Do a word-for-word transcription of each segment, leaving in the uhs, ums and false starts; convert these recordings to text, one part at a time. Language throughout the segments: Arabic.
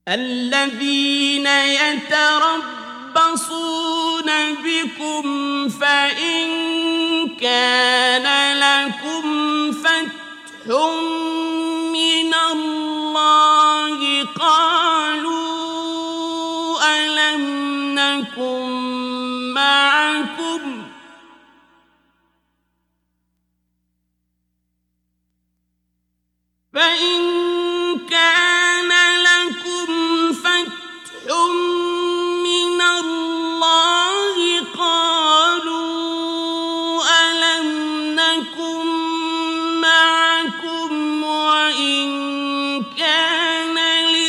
الذين يتربصون بكم فإن كان لكم فتح من الله قالوا ألم نكن معكم فإن كان لكم فتح من الله قالوا ألم نكن معكم وإن كان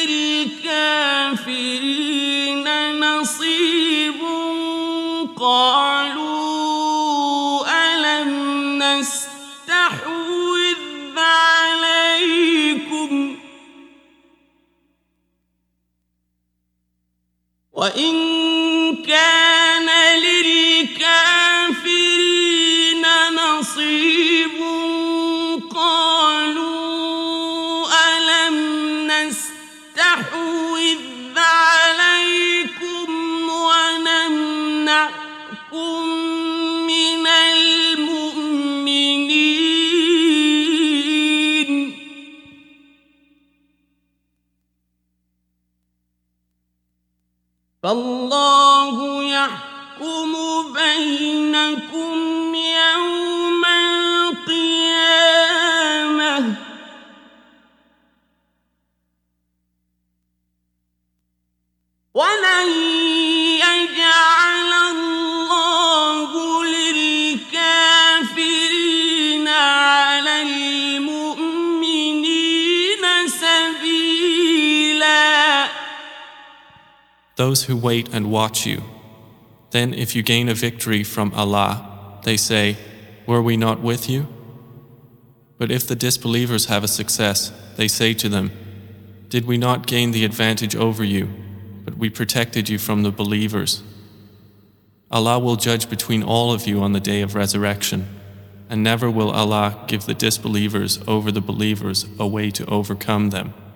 للكافرين نصيب قالوا ألم نستحوذ عليكم وإن كان للكافرين نصيب قالوا ألم نستحوذ عليكم ونمنعكم من المؤمنين فالله يحكم بينكم يوم القيامة ولن يجعل الله للكافرين على المؤمنين سبيلا. Those who wait and watch you, then if you gain a victory from Allah, they say, were we not with you? But if the disbelievers have a success, they say to them, did we not gain the advantage over you, but we protected you from the believers? Allah will judge between all of you on the day of resurrection, and never will Allah give the disbelievers over the believers a way to overcome them.